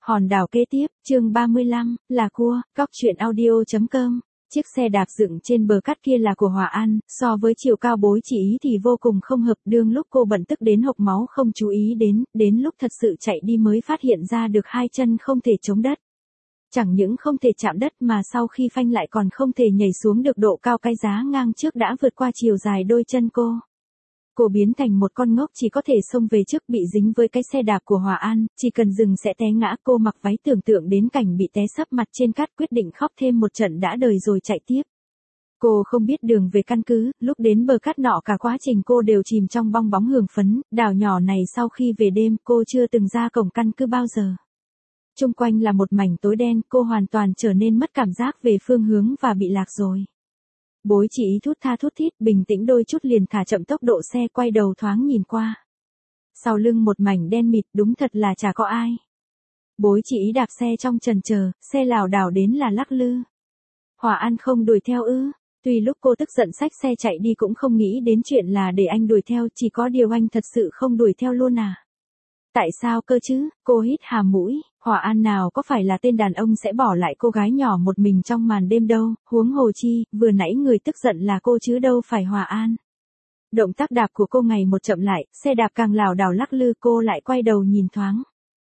Hòn đảo kế tiếp, chương 35, là cua, cóc truyện audio.com. Chiếc xe đạp dựng trên bờ cát kia là của Hòa An, so với chiều cao bối chỉ ý thì vô cùng không hợp, đương lúc cô bận tức đến hộc máu không chú ý đến lúc thật sự chạy đi mới phát hiện ra được hai chân không thể chống đất. Chẳng những không thể chạm đất mà sau khi phanh lại còn không thể nhảy xuống được độ cao cái giá ngang trước đã vượt qua chiều dài đôi chân cô. Cô biến thành một con ngốc chỉ có thể xông về trước bị dính với cái xe đạp của Hòa An, chỉ cần dừng sẽ té ngã. Cô mặc váy tưởng tượng đến cảnh bị té sấp mặt trên cát quyết định khóc thêm một trận đã đời rồi chạy tiếp. Cô không biết đường về căn cứ, lúc đến bờ cát nọ cả quá trình cô đều chìm trong bong bóng hương phấn, đảo nhỏ này sau khi về đêm cô chưa từng ra cổng căn cứ bao giờ. Xung quanh là một mảnh tối đen, cô hoàn toàn trở nên mất cảm giác về phương hướng và bị lạc rồi. Bối chỉ ý thút tha thút thít, bình tĩnh đôi chút liền thả chậm tốc độ xe, quay đầu thoáng nhìn qua. Sau lưng một mảnh đen mịt, đúng thật là chả có ai. Bối chỉ ý đạp xe trong chần chờ, xe lảo đảo đến là lắc lư. Hòa An không đuổi theo ư? Tuy lúc cô tức giận xách xe chạy đi cũng không nghĩ đến chuyện là để anh đuổi theo, chỉ có điều anh thật sự không đuổi theo luôn à? Tại sao cơ chứ? Cô hít hà mũi. Hòa An nào có phải là tên đàn ông sẽ bỏ lại cô gái nhỏ một mình trong màn đêm đâu, huống hồ chi, vừa nãy người tức giận là cô chứ đâu phải Hòa An. Động tác đạp của cô ngày một chậm lại, xe đạp càng lảo đảo lắc lư, cô lại quay đầu nhìn thoáng.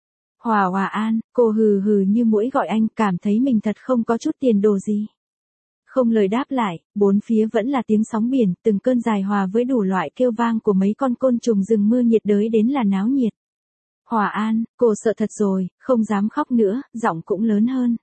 Hòa An, cô hừ hừ như muỗi gọi anh, cảm thấy mình thật không có chút tiền đồ gì. Không lời đáp lại, bốn phía vẫn là tiếng sóng biển, từng cơn dài hòa với đủ loại kêu vang của mấy con côn trùng rừng mưa nhiệt đới đến là náo nhiệt. Hòa An, cô sợ thật rồi, không dám khóc nữa, giọng cũng lớn hơn.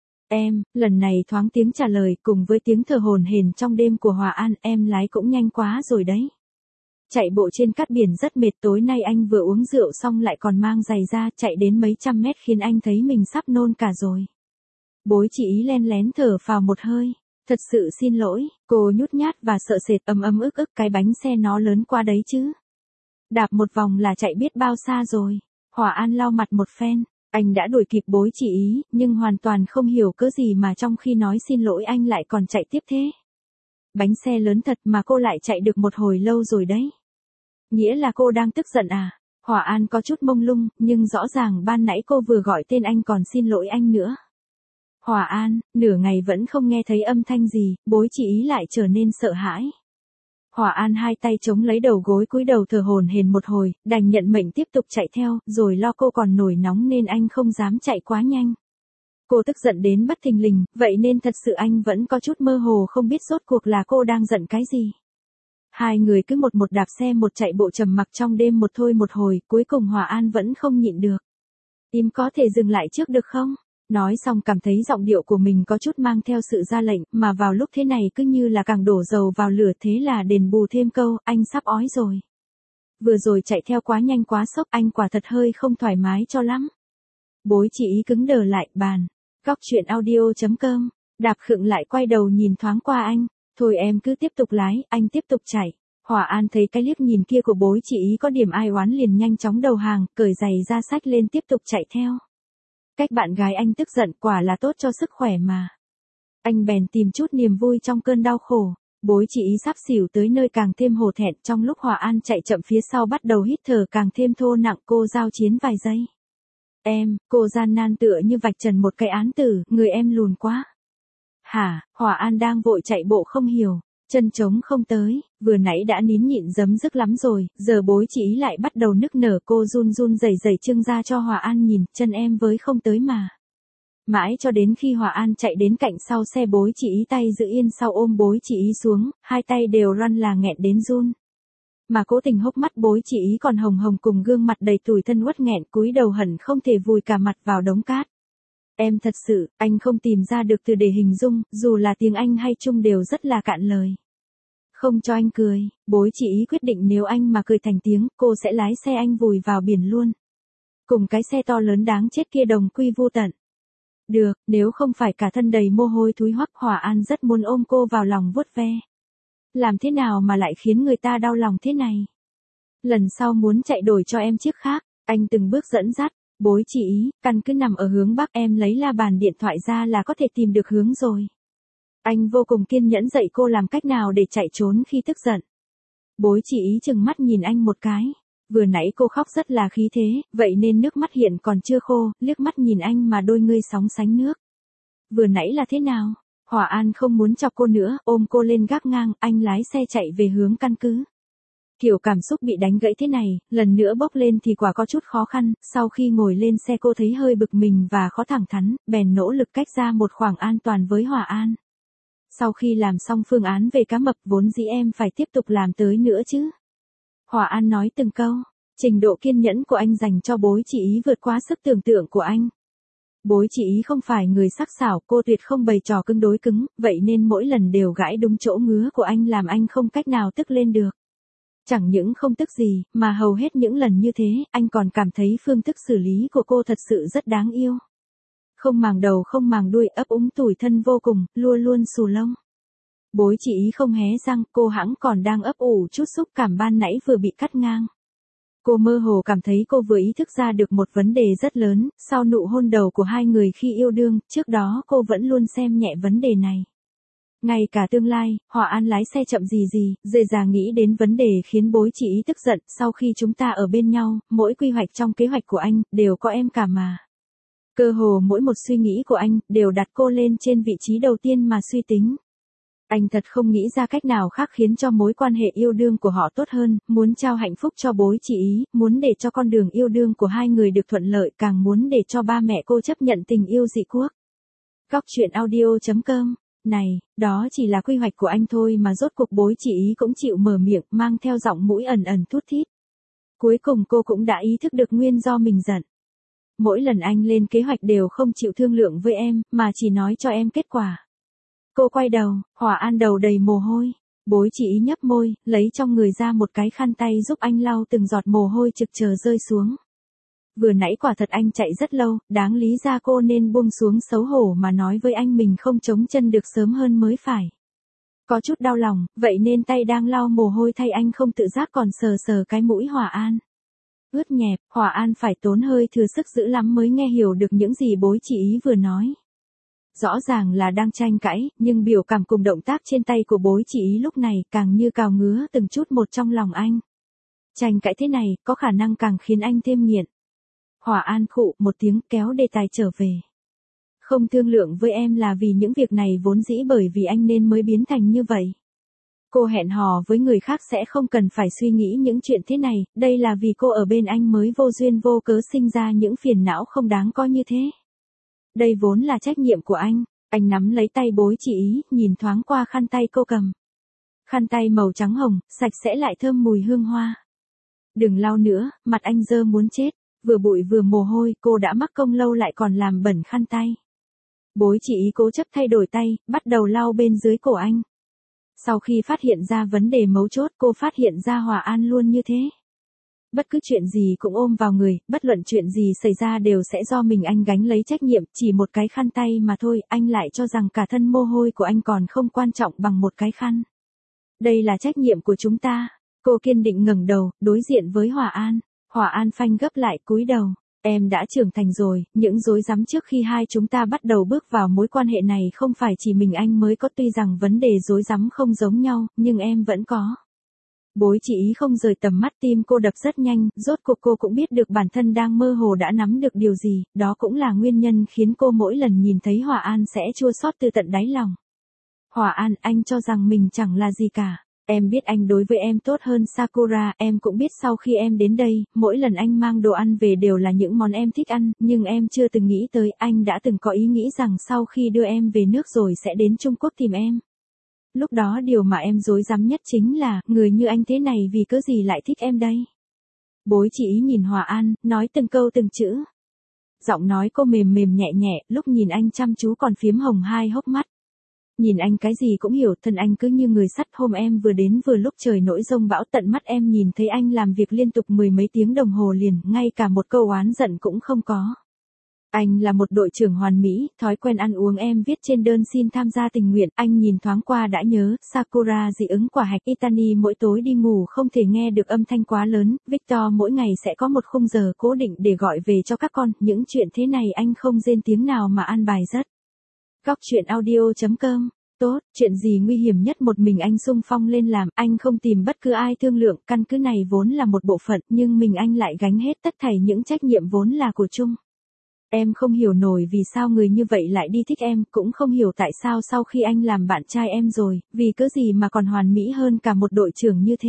Em, lần này thoáng tiếng trả lời cùng với tiếng thở hổn hển trong đêm của Hòa An, em lái cũng nhanh quá rồi đấy. Chạy bộ trên cát biển rất mệt, tối nay anh vừa uống rượu xong lại còn mang giày ra, chạy đến mấy trăm mét khiến anh thấy mình sắp nôn cả rồi. Bối chỉ ý len lén thở phào một hơi. Thật sự xin lỗi, cô nhút nhát và sợ sệt, ức, cái bánh xe nó lớn quá đấy chứ. Đạp một vòng là chạy biết bao xa rồi. Hòa An lau mặt một phen, anh đã đuổi kịp bối chỉ ý, nhưng hoàn toàn không hiểu cớ gì mà trong khi nói xin lỗi anh lại còn chạy tiếp thế. Bánh xe lớn thật mà cô lại chạy được một hồi lâu rồi đấy. Nghĩa là cô đang tức giận à? Hòa An có chút mông lung, nhưng rõ ràng ban nãy cô vừa gọi tên anh còn xin lỗi anh nữa. Hòa An, nửa ngày vẫn không nghe thấy âm thanh gì, bối chỉ ý lại trở nên sợ hãi. Hòa An hai tay chống lấy đầu gối cúi đầu thở hổn hển một hồi, đành nhận mệnh tiếp tục chạy theo, rồi lo cô còn nổi nóng nên anh không dám chạy quá nhanh. Cô tức giận đến bất thình lình, vậy nên thật sự anh vẫn có chút mơ hồ không biết rốt cuộc là cô đang giận cái gì. Hai người cứ một đạp xe một chạy bộ trầm mặc trong đêm một thôi một hồi, cuối cùng Hòa An vẫn không nhịn được. Im có thể dừng lại trước được không? Nói xong cảm thấy giọng điệu của mình có chút mang theo sự ra lệnh, mà vào lúc thế này cứ như là càng đổ dầu vào lửa, thế là đền bù thêm câu, anh sắp ói rồi. Vừa rồi chạy theo quá nhanh quá sốc, anh quả thật hơi không thoải mái cho lắm. Bối chỉ ý cứng đờ lại, bàn. Cóc truyện audio.com, đạp khựng lại quay đầu nhìn thoáng qua anh, thôi em cứ tiếp tục lái, anh tiếp tục chạy. Hòa An thấy cái liếc nhìn kia của bối chỉ ý có điểm ai oán liền nhanh chóng đầu hàng, cởi giày ra xách lên tiếp tục chạy theo. Cách bạn gái anh tức giận quả là tốt cho sức khỏe mà. Anh bèn tìm chút niềm vui trong cơn đau khổ. Bối chỉ ý sắp xỉu tới nơi càng thêm hổ thẹn, trong lúc Hòa An chạy chậm phía sau bắt đầu hít thở càng thêm thô nặng, cô giao chiến vài giây. Em, cô gian nan tựa như vạch trần một cái án tử, người em lùn quá. Hả? Hòa An đang vội chạy bộ không hiểu. Chân trống không tới, vừa nãy đã nín nhịn giấm dứt lắm rồi, giờ bối chỉ ý lại bắt đầu nức nở, cô run run rẩy rẩy trưng ra cho Hòa An nhìn, chân em với không tới mà. Mãi cho đến khi Hòa An chạy đến cạnh sau xe, bối chỉ ý tay giữ yên sau ôm bối chỉ ý xuống, hai tay đều run là nghẹn đến run. Mà cố tình hốc mắt bối chỉ ý còn hồng hồng cùng gương mặt đầy tủi thân uất nghẹn, cúi đầu hẳn không thể vùi cả mặt vào đống cát. Em thật sự, anh không tìm ra được từ để hình dung, dù là tiếng Anh hay Trung đều rất là cạn lời. Không cho anh cười, bối chỉ ý quyết định nếu anh mà cười thành tiếng, cô sẽ lái xe anh vùi vào biển luôn. Cùng cái xe to lớn đáng chết kia đồng quy vu tận. Được, nếu không phải cả thân đầy mồ hôi thúi hoắc, Hòa An rất muốn ôm cô vào lòng vuốt ve. Làm thế nào mà lại khiến người ta đau lòng thế này? Lần sau muốn chạy đổi cho em chiếc khác, anh từng bước dẫn dắt. Bối chỉ ý, căn cứ nằm ở hướng Bắc, em lấy la bàn điện thoại ra là có thể tìm được hướng rồi. Anh vô cùng kiên nhẫn dạy cô làm cách nào để chạy trốn khi tức giận. Bối chỉ ý chừng mắt nhìn anh một cái. Vừa nãy cô khóc rất là khí thế, vậy nên nước mắt hiện còn chưa khô, liếc mắt nhìn anh mà đôi ngươi sóng sánh nước. Vừa nãy là thế nào? Hòa An không muốn chọc cô nữa, ôm cô lên gác ngang, anh lái xe chạy về hướng căn cứ. Kiểu cảm xúc bị đánh gãy thế này, lần nữa bốc lên thì quả có chút khó khăn, sau khi ngồi lên xe cô thấy hơi bực mình và khó thẳng thắn, bèn nỗ lực cách ra một khoảng an toàn với Hòa An. Sau khi làm xong phương án về cá mập vốn dĩ em phải tiếp tục làm tới nữa chứ. Hòa An nói từng câu, trình độ kiên nhẫn của anh dành cho bối chị ý vượt quá sức tưởng tượng của anh. Bối chị ý không phải người sắc sảo, cô tuyệt không bày trò cứng đối cứng, vậy nên mỗi lần đều gãi đúng chỗ ngứa của anh làm anh không cách nào tức lên được. Chẳng những không tức gì, mà hầu hết những lần như thế, anh còn cảm thấy phương thức xử lý của cô thật sự rất đáng yêu. Không màng đầu không màng đuôi, ấp úng tủi thân vô cùng, luôn luôn xù lông. Bối chị ý không hé răng, cô hẵng còn đang ấp ủ chút xúc cảm ban nãy vừa bị cắt ngang. Cô mơ hồ cảm thấy cô vừa ý thức ra được một vấn đề rất lớn, sau nụ hôn đầu của hai người khi yêu đương, trước đó cô vẫn luôn xem nhẹ vấn đề này. Ngay cả tương lai, Hòa An lái xe chậm gì, dễ dàng nghĩ đến vấn đề khiến bối chị ý tức giận, sau khi chúng ta ở bên nhau, mỗi quy hoạch trong kế hoạch của anh, đều có em cả mà. Cơ hồ mỗi một suy nghĩ của anh, đều đặt cô lên trên vị trí đầu tiên mà suy tính. Anh thật không nghĩ ra cách nào khác khiến cho mối quan hệ yêu đương của họ tốt hơn, muốn trao hạnh phúc cho bối chị ý, muốn để cho con đường yêu đương của hai người được thuận lợi, càng muốn để cho ba mẹ cô chấp nhận tình yêu dị quốc. Góc truyện audio.com. Này, đó chỉ là quy hoạch của anh thôi mà rốt cuộc bối chị ý cũng chịu mở miệng, mang theo giọng mũi ẩn ẩn thút thít. Cuối cùng cô cũng đã ý thức được nguyên do mình giận. Mỗi lần anh lên kế hoạch đều không chịu thương lượng với em, mà chỉ nói cho em kết quả. Cô quay đầu, Hòa An đầu đầy mồ hôi. Bối chị ý nhấp môi, lấy trong người ra một cái khăn tay giúp anh lau từng giọt mồ hôi trực chờ rơi xuống. Vừa nãy quả thật anh chạy rất lâu, đáng lý ra cô nên buông xuống xấu hổ mà nói với anh mình không chống chân được sớm hơn mới phải. Có chút đau lòng, vậy nên tay đang lau mồ hôi thay anh không tự giác còn sờ sờ cái mũi Hòa An. Ướt nhẹp, Hòa An phải tốn hơi thừa sức dữ lắm mới nghe hiểu được những gì bối chị ý vừa nói. Rõ ràng là đang tranh cãi, nhưng biểu cảm cùng động tác trên tay của bối chị ý lúc này càng như cào ngứa từng chút một trong lòng anh. Tranh cãi thế này, có khả năng càng khiến anh thêm nghiện. Hòa An khụ một tiếng kéo đề tài trở về. Không thương lượng với em là vì những việc này vốn dĩ bởi vì anh nên mới biến thành như vậy. Cô hẹn hò với người khác sẽ không cần phải suy nghĩ những chuyện thế này, đây là vì cô ở bên anh mới vô duyên vô cớ sinh ra những phiền não không đáng có như thế. Đây vốn là trách nhiệm của anh nắm lấy tay bối chị ý, nhìn thoáng qua khăn tay cô cầm. Khăn tay màu trắng hồng, sạch sẽ lại thơm mùi hương hoa. Đừng lau nữa, mặt anh dơ muốn chết, vừa bụi vừa mồ hôi, cô đã mắc công lâu lại còn làm bẩn khăn tay. Bối chị ý cố chấp thay đổi tay, bắt đầu lau bên dưới cổ anh. Sau khi phát hiện ra vấn đề mấu chốt, cô phát hiện ra Hòa An luôn như thế. Bất cứ chuyện gì cũng ôm vào người, bất luận chuyện gì xảy ra đều sẽ do mình anh gánh lấy trách nhiệm, chỉ một cái khăn tay mà thôi, anh lại cho rằng cả thân mồ hôi của anh còn không quan trọng bằng một cái khăn. Đây là trách nhiệm của chúng ta. Cô kiên định ngẩng đầu, đối diện với Hòa An. Hòa An phanh gấp lại, cúi đầu. Em đã trưởng thành rồi, những rối rắm trước khi hai chúng ta bắt đầu bước vào mối quan hệ này không phải chỉ mình anh mới có, tuy rằng vấn đề rối rắm không giống nhau, nhưng em vẫn có. Bối chị ý không rời tầm mắt, tim cô đập rất nhanh, rốt cuộc cô cũng biết được bản thân đang mơ hồ đã nắm được điều gì, đó cũng là nguyên nhân khiến cô mỗi lần nhìn thấy Hòa An sẽ chua xót từ tận đáy lòng. Hòa An, anh cho rằng mình chẳng là gì cả. Em biết anh đối với em tốt hơn Sakura, em cũng biết sau khi em đến đây, mỗi lần anh mang đồ ăn về đều là những món em thích ăn, nhưng em chưa từng nghĩ tới, anh đã từng có ý nghĩ rằng sau khi đưa em về nước rồi sẽ đến Trung Quốc tìm em. Lúc đó điều mà em rối rắm nhất chính là, người như anh thế này vì cớ gì lại thích em đây? Bối chị ý nhìn Hòa An, nói từng câu từng chữ. Giọng nói cô mềm mềm nhẹ nhẹ, lúc nhìn anh chăm chú còn phiếm hồng hai hốc mắt. Nhìn anh cái gì cũng hiểu, thân anh cứ như người sắt, hôm em vừa đến vừa lúc trời nổi giông bão, tận mắt em nhìn thấy anh làm việc liên tục mười mấy tiếng đồng hồ liền, ngay cả một câu oán giận cũng không có. Anh là một đội trưởng hoàn mỹ, thói quen ăn uống em viết trên đơn xin tham gia tình nguyện, anh nhìn thoáng qua đã nhớ, Sakura dị ứng quả hạch, Itani mỗi tối đi ngủ không thể nghe được âm thanh quá lớn, Victor mỗi ngày sẽ có một khung giờ cố định để gọi về cho các con, những chuyện thế này anh không rên tiếng nào mà an bài rất. Góc truyện audio.com Tốt, chuyện gì nguy hiểm nhất một mình anh xung phong lên làm, anh không tìm bất cứ ai thương lượng, căn cứ này vốn là một bộ phận, nhưng mình anh lại gánh hết tất thảy những trách nhiệm vốn là của chung. Em không hiểu nổi vì sao người như vậy lại đi thích em, cũng không hiểu tại sao sau khi anh làm bạn trai em rồi, vì cớ gì mà còn hoàn mỹ hơn cả một đội trưởng như thế.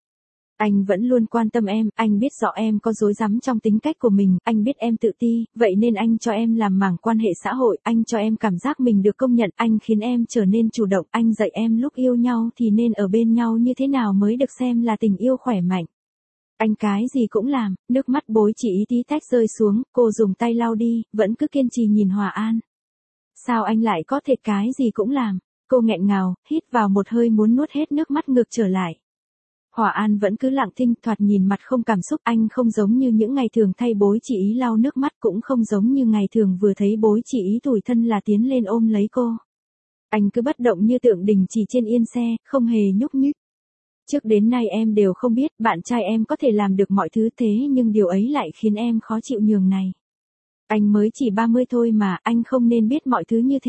Anh vẫn luôn quan tâm em, anh biết rõ em có rối rắm trong tính cách của mình, anh biết em tự ti, vậy nên anh cho em làm mảng quan hệ xã hội, anh cho em cảm giác mình được công nhận, anh khiến em trở nên chủ động, anh dạy em lúc yêu nhau thì nên ở bên nhau như thế nào mới được xem là tình yêu khỏe mạnh. Anh cái gì cũng làm, nước mắt bối chỉ ý tí tách rơi xuống, cô dùng tay lau đi, vẫn cứ kiên trì nhìn Hòa An. Sao anh lại có thể cái gì cũng làm? Cô nghẹn ngào, hít vào một hơi muốn nuốt hết nước mắt ngược trở lại. Hòa An vẫn cứ lặng thinh, thoạt nhìn mặt không cảm xúc, anh không giống như những ngày thường thay bối chỉ ý lau nước mắt, cũng không giống như ngày thường vừa thấy bối chỉ ý tủi thân là tiến lên ôm lấy cô. Anh cứ bất động như tượng đình chỉ trên yên xe, không hề nhúc nhích. Trước đến nay em đều không biết bạn trai em có thể làm được mọi thứ thế nhưng điều ấy lại khiến em khó chịu nhường này. Anh mới chỉ 30 thôi mà, anh không nên biết mọi thứ như thế.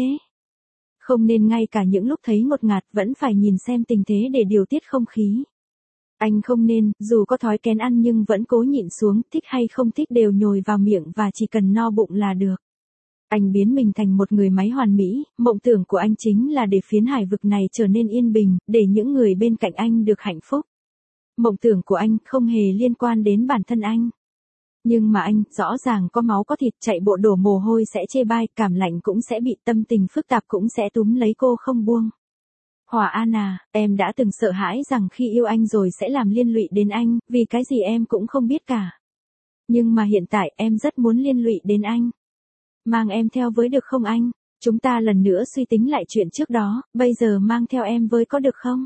Không nên ngay cả những lúc thấy ngột ngạt vẫn phải nhìn xem tình thế để điều tiết không khí. Anh không nên, dù có thói kén ăn nhưng vẫn cố nhịn xuống, thích hay không thích đều nhồi vào miệng và chỉ cần no bụng là được. Anh biến mình thành một người máy hoàn mỹ, mộng tưởng của anh chính là để phiến hải vực này trở nên yên bình, để những người bên cạnh anh được hạnh phúc. Mộng tưởng của anh không hề liên quan đến bản thân anh. Nhưng mà anh, rõ ràng có máu có thịt, chạy bộ đổ mồ hôi sẽ chê bai, cảm lạnh cũng sẽ bị, tâm tình phức tạp cũng sẽ túm lấy cô không buông. Hòa An à, em đã từng sợ hãi rằng khi yêu anh rồi sẽ làm liên lụy đến anh, vì cái gì em cũng không biết cả. Nhưng mà hiện tại em rất muốn liên lụy đến anh. Mang em theo với được không anh? Chúng ta lần nữa suy tính lại chuyện trước đó, bây giờ mang theo em với có được không?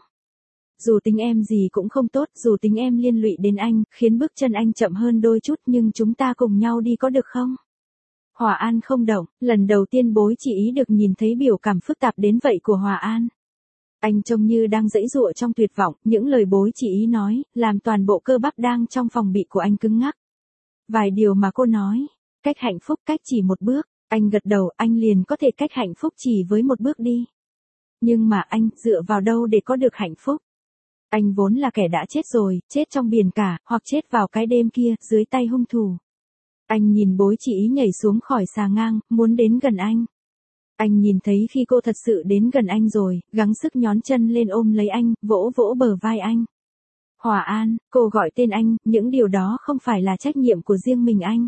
Dù tính em gì cũng không tốt, dù tính em liên lụy đến anh, khiến bước chân anh chậm hơn đôi chút nhưng chúng ta cùng nhau đi có được không? Hòa An không động, lần đầu tiên bối chỉ ý được nhìn thấy biểu cảm phức tạp đến vậy của Hòa An. Anh trông như đang giãy giụa trong tuyệt vọng, những lời bối chỉ ý nói, làm toàn bộ cơ bắp đang trong phòng bị của anh cứng ngắc. Vài điều mà cô nói, cách hạnh phúc cách chỉ một bước, anh gật đầu, anh liền có thể cách hạnh phúc chỉ với một bước đi. Nhưng mà anh, dựa vào đâu để có được hạnh phúc? Anh vốn là kẻ đã chết rồi, chết trong biển cả, hoặc chết vào cái đêm kia, dưới tay hung thủ. Anh nhìn bối chỉ ý nhảy xuống khỏi xà ngang, muốn đến gần anh. Anh nhìn thấy khi cô thật sự đến gần anh rồi, gắng sức nhón chân lên ôm lấy anh, vỗ vỗ bờ vai anh. Hòa An, cô gọi tên anh, những điều đó không phải là trách nhiệm của riêng mình anh.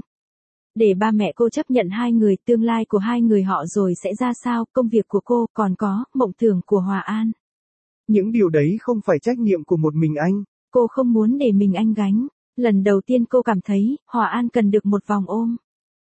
Để ba mẹ cô chấp nhận hai người, tương lai của hai người họ rồi sẽ ra sao, công việc của cô, còn có, mộng tưởng của Hòa An. Những điều đấy không phải trách nhiệm của một mình anh. Cô không muốn để mình anh gánh. Lần đầu tiên cô cảm thấy, Hòa An cần được một vòng ôm.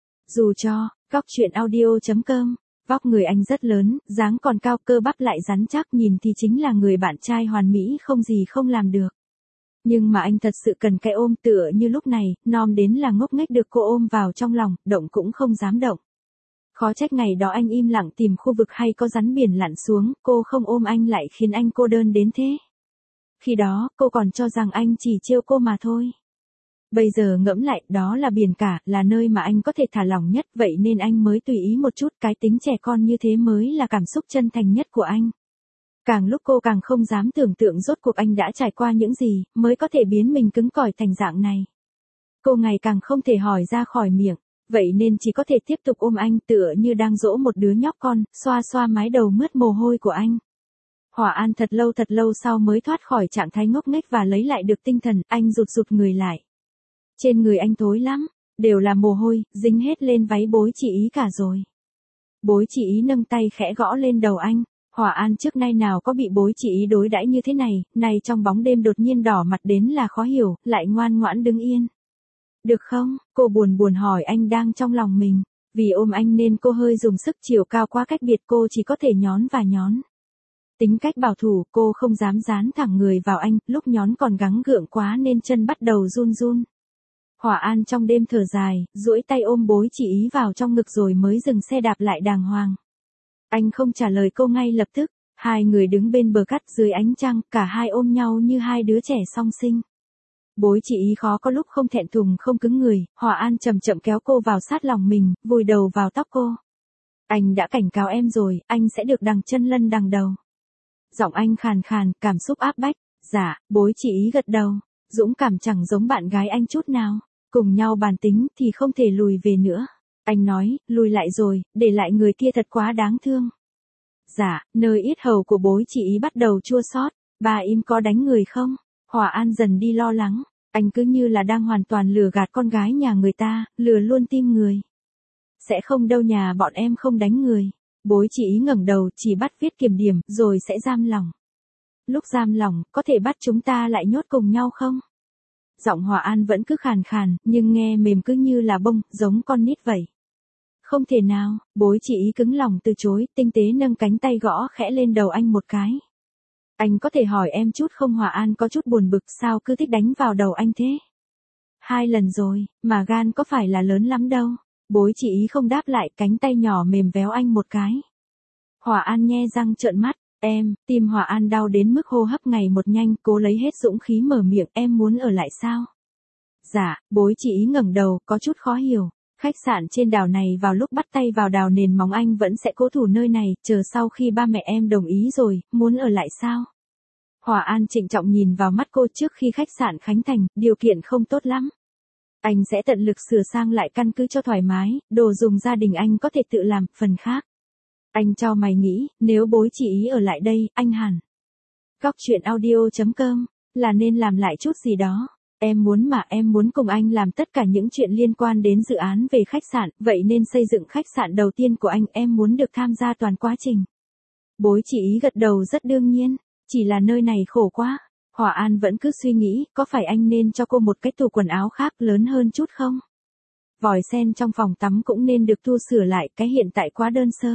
Dù cho, goctruyện audio.com, vóc người anh rất lớn, dáng còn cao, cơ bắp lại rắn chắc, nhìn thì chính là người bạn trai hoàn mỹ không gì không làm được. Nhưng mà anh thật sự cần cái ôm, tựa như lúc này, Nom đến là ngốc nghếch được cô ôm vào trong lòng, động cũng không dám động. Khó trách ngày đó anh im lặng tìm khu vực hay có rắn biển lặn xuống, cô không ôm anh lại khiến anh cô đơn đến thế. Khi đó, cô còn cho rằng anh chỉ trêu cô mà thôi. Bây giờ ngẫm lại, đó là biển cả, là nơi mà anh có thể thả lỏng nhất, vậy nên anh mới tùy ý một chút, cái tính trẻ con như thế mới là cảm xúc chân thành nhất của anh. Càng lúc cô càng không dám tưởng tượng rốt cuộc anh đã trải qua những gì, mới có thể biến mình cứng cỏi thành dạng này. Cô ngày càng không thể hỏi ra khỏi miệng, vậy nên chỉ có thể tiếp tục ôm anh tựa như đang dỗ một đứa nhóc con, xoa xoa mái đầu mướt mồ hôi của anh. Hòa An thật lâu sau mới thoát khỏi trạng thái ngốc nghếch và lấy lại được tinh thần, anh rụt rụt người lại. Trên người anh thối lắm, đều là mồ hôi, dính hết lên váy bối chỉ ý cả rồi. Bối chỉ ý nâng tay khẽ gõ lên đầu anh. Hòa An trước nay nào có bị bối chỉ ý đối đãi như thế này trong bóng đêm đột nhiên đỏ mặt đến là khó hiểu, lại ngoan ngoãn đứng yên. Được không? Cô buồn hỏi anh đang trong lòng mình. Vì ôm anh nên cô hơi dùng sức, chiều cao quá cách biệt cô chỉ có thể nhón và nhón. Tính cách bảo thủ, cô không dám dán thẳng người vào anh, lúc nhón còn gắng gượng quá nên chân bắt đầu run run. Hòa An trong đêm thở dài, duỗi tay ôm bối chỉ ý vào trong ngực rồi mới dừng xe đạp lại đàng hoàng. Anh không trả lời cô ngay lập tức, hai người đứng bên bờ cát dưới ánh trăng, cả hai ôm nhau như hai đứa trẻ song sinh. Bối chỉ ý khó có lúc không thẹn thùng không cứng người, Hòa An chậm chậm kéo cô vào sát lòng mình, vùi đầu vào tóc cô. Anh đã cảnh cáo em rồi, anh sẽ được đằng chân lân đằng đầu. Giọng anh khàn khàn, cảm xúc áp bách. Dạ, bối chị ý gật đầu. Dũng cảm chẳng giống bạn gái anh chút nào. Cùng nhau bàn tính thì không thể lùi về nữa. Anh nói, lùi lại rồi, để lại người kia thật quá đáng thương. Dạ, nơi yết hầu của bối chị ý bắt đầu chua xót. Bà im có đánh người không? Hòa An dần đi lo lắng. Anh cứ như là đang hoàn toàn lừa gạt con gái nhà người ta, lừa luôn tim người. Sẽ không đâu, nhà bọn em không đánh người. Bối chị ý ngẩng đầu, chỉ bắt viết kiểm điểm, rồi sẽ giam lỏng. Lúc giam lỏng, có thể bắt chúng ta lại nhốt cùng nhau không? Giọng Hòa An vẫn cứ khàn khàn, nhưng nghe mềm cứ như là bông, giống con nít vậy. Không thể nào, bối chị ý cứng lòng từ chối, tinh tế nâng cánh tay gõ khẽ lên đầu anh một cái. Anh có thể hỏi em chút không? Hòa An có chút buồn bực, sao cứ thích đánh vào đầu anh thế? 2 lần rồi, mà gan có phải là lớn lắm đâu. Bối chị ý không đáp lại, cánh tay nhỏ mềm véo anh một cái. Hòa An nhe răng trợn mắt, tim Hòa An đau đến mức hô hấp ngày một nhanh, cố lấy hết dũng khí mở miệng, em muốn ở lại sao? Dạ, bối chị ý ngẩng đầu, có chút khó hiểu. Khách sạn trên đảo này vào lúc bắt tay vào đào nền móng anh vẫn sẽ cố thủ nơi này, chờ sau khi ba mẹ em đồng ý rồi, muốn ở lại sao? Hòa An trịnh trọng nhìn vào mắt cô. Trước khi khách sạn khánh thành, điều kiện không tốt lắm. Anh sẽ tận lực sửa sang lại căn cứ cho thoải mái, đồ dùng gia đình anh có thể tự làm, phần khác. Anh cho mày nghĩ, nếu bối chị ý ở lại đây, anh hẳn. Góc chuyện audio.com, là nên làm lại chút gì đó. Em muốn cùng anh làm tất cả những chuyện liên quan đến dự án về khách sạn, vậy nên xây dựng khách sạn đầu tiên của anh, em muốn được tham gia toàn quá trình. Bối chị ý gật đầu rất đương nhiên, chỉ là nơi này khổ quá. Hòa An vẫn cứ suy nghĩ, có phải anh nên cho cô một cái tủ quần áo khác lớn hơn chút không? Vòi sen trong phòng tắm cũng nên được tu sửa lại, cái hiện tại quá đơn sơ.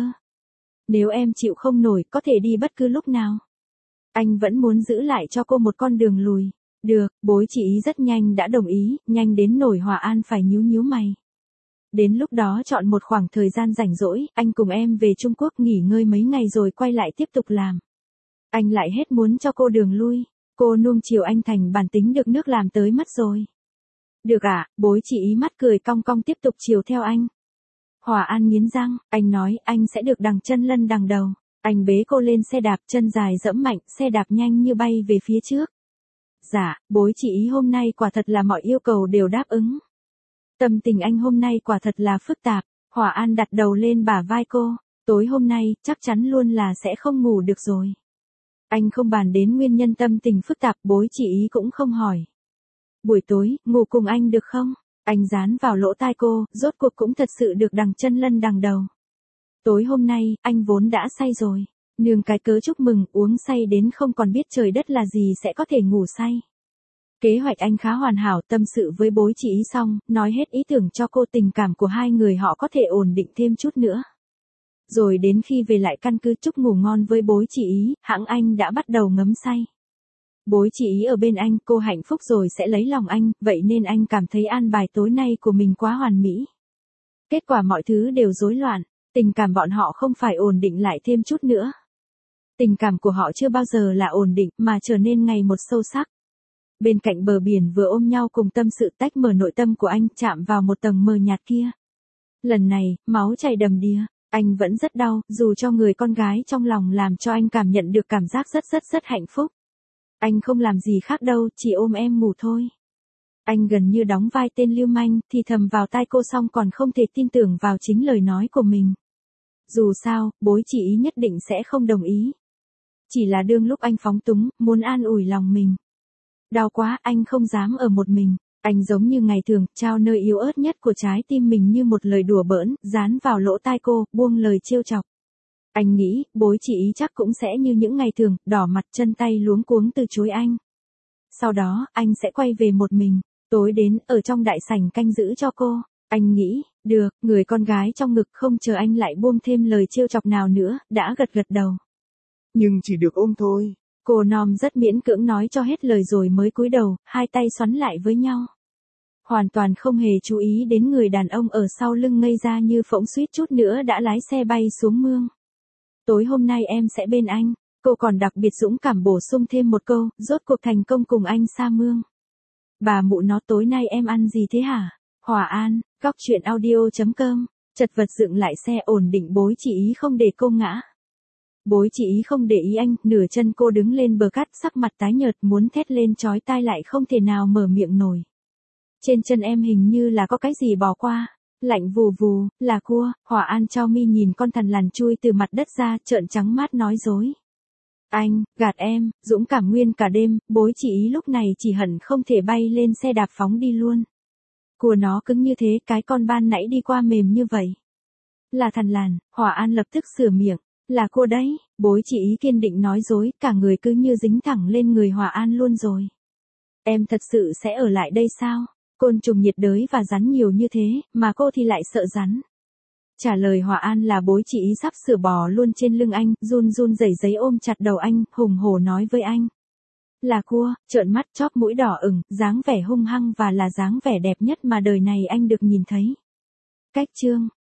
Nếu em chịu không nổi, có thể đi bất cứ lúc nào. Anh vẫn muốn giữ lại cho cô một con đường lùi. Được, bối chị ý rất nhanh đã đồng ý, nhanh đến nổi Hòa An phải nhíu mày. Đến lúc đó chọn một khoảng thời gian rảnh rỗi, anh cùng em về Trung Quốc nghỉ ngơi mấy ngày rồi quay lại tiếp tục làm. Anh lại hết muốn cho cô đường lui. Cô nuông chiều anh thành bản tính được nước làm tới mất rồi. Được ạ, bối chị ý mắt cười cong cong tiếp tục chiều theo anh. Hòa An nghiến răng, anh nói anh sẽ được đằng chân lân đằng đầu. Anh bế cô lên xe đạp, chân dài dẫm mạnh, xe đạp nhanh như bay về phía trước. Dạ, bối chị ý hôm nay quả thật là mọi yêu cầu đều đáp ứng. Tâm tình anh hôm nay quả thật là phức tạp. Hòa An đặt đầu lên bả vai cô. Tối hôm nay, chắc chắn luôn là sẽ không ngủ được rồi. Anh không bàn đến nguyên nhân tâm tình phức tạp, bối chị ý cũng không hỏi. Buổi tối, ngủ cùng anh được không? Anh dán vào lỗ tai cô, rốt cuộc cũng thật sự được đằng chân lân đằng đầu. Tối hôm nay, anh vốn đã say rồi. Nương cái cớ chúc mừng, uống say đến không còn biết trời đất là gì sẽ có thể ngủ say. Kế hoạch anh khá hoàn hảo, tâm sự với bối chị ý xong, nói hết ý tưởng cho cô, tình cảm của hai người họ có thể ổn định thêm chút nữa. Rồi đến khi về lại căn cứ chúc ngủ ngon với bối chị ý, hẵng anh đã bắt đầu ngấm say. Bối chị ý ở bên anh, cô hạnh phúc rồi sẽ lấy lòng anh, vậy nên anh cảm thấy an bài tối nay của mình quá hoàn mỹ. Kết quả mọi thứ đều rối loạn, tình cảm bọn họ không phải ổn định lại thêm chút nữa. Tình cảm của họ chưa bao giờ là ổn định, mà trở nên ngày một sâu sắc. Bên cạnh bờ biển vừa ôm nhau cùng tâm sự, tách mở nội tâm của anh, chạm vào một tầng mờ nhạt kia. Lần này, máu chảy đầm đìa. Anh vẫn rất đau, dù cho người con gái trong lòng làm cho anh cảm nhận được cảm giác rất hạnh phúc. Anh không làm gì khác đâu, chỉ ôm em ngủ thôi. Anh gần như đóng vai tên lưu manh, thì thầm vào tai cô xong còn không thể tin tưởng vào chính lời nói của mình. Dù sao, bối chị ý nhất định sẽ không đồng ý. Chỉ là đương lúc anh phóng túng, muốn an ủi lòng mình. Đau quá, anh không dám ở một mình. Anh giống như ngày thường, trao nơi yếu ớt nhất của trái tim mình như một lời đùa bỡn, dán vào lỗ tai cô, buông lời trêu chọc. Anh nghĩ, bối chị ý chắc cũng sẽ như những ngày thường, đỏ mặt chân tay luống cuống từ chối anh. Sau đó, anh sẽ quay về một mình. Tối đến, ở trong đại sảnh canh giữ cho cô. Anh nghĩ, được, người con gái trong ngực không chờ anh lại buông thêm lời trêu chọc nào nữa, đã gật đầu. Nhưng chỉ được ôm thôi. Cô Nom rất miễn cưỡng nói cho hết lời rồi mới cúi đầu, hai tay xoắn lại với nhau. Hoàn toàn không hề chú ý đến người đàn ông ở sau lưng ngây ra như phỗng, suýt chút nữa đã lái xe bay xuống mương. Tối hôm nay em sẽ bên anh. Cô còn đặc biệt dũng cảm bổ sung thêm một câu, rốt cuộc thành công cùng anh xa mương. Bà mụ nó, tối nay em ăn gì thế hả? Hòa An, góc chuyện audio.com, chật vật dựng lại xe, ổn định bối chị ý không để cô ngã. Bối chị ý không để ý anh, nửa chân cô đứng lên bờ cát, sắc mặt tái nhợt, muốn thét lên chói tai lại không thể nào mở miệng nổi. Trên chân em hình như là có cái gì bò qua. Lạnh vù vù, là cua. Hỏa An Chao Mi nhìn con thằn lằn chui từ mặt đất ra, trợn trắng mắt nói dối. Anh, gạt em, dũng cảm nguyên cả đêm, bối chị ý lúc này chỉ hận không thể bay lên xe đạp phóng đi luôn. Cua nó cứng như thế, cái con ban nãy đi qua mềm như vậy. Là thằn lằn. Hỏa An lập tức sửa miệng. Là cua đấy. Bối chị ý kiên định nói dối, cả người cứ như dính thẳng lên người Hỏa An luôn rồi. Em thật sự sẽ ở lại đây sao? Côn trùng nhiệt đới và rắn nhiều như thế, mà cô thì lại sợ rắn. Trả lời Hỏa An là bối chị ý sắp sửa bò luôn trên lưng anh, run run rẩy rẩy ôm chặt đầu anh, hùng hổ nói với anh. Là cua, trợn mắt chóp mũi đỏ ửng, dáng vẻ hung hăng và là dáng vẻ đẹp nhất mà đời này anh được nhìn thấy. Cách chương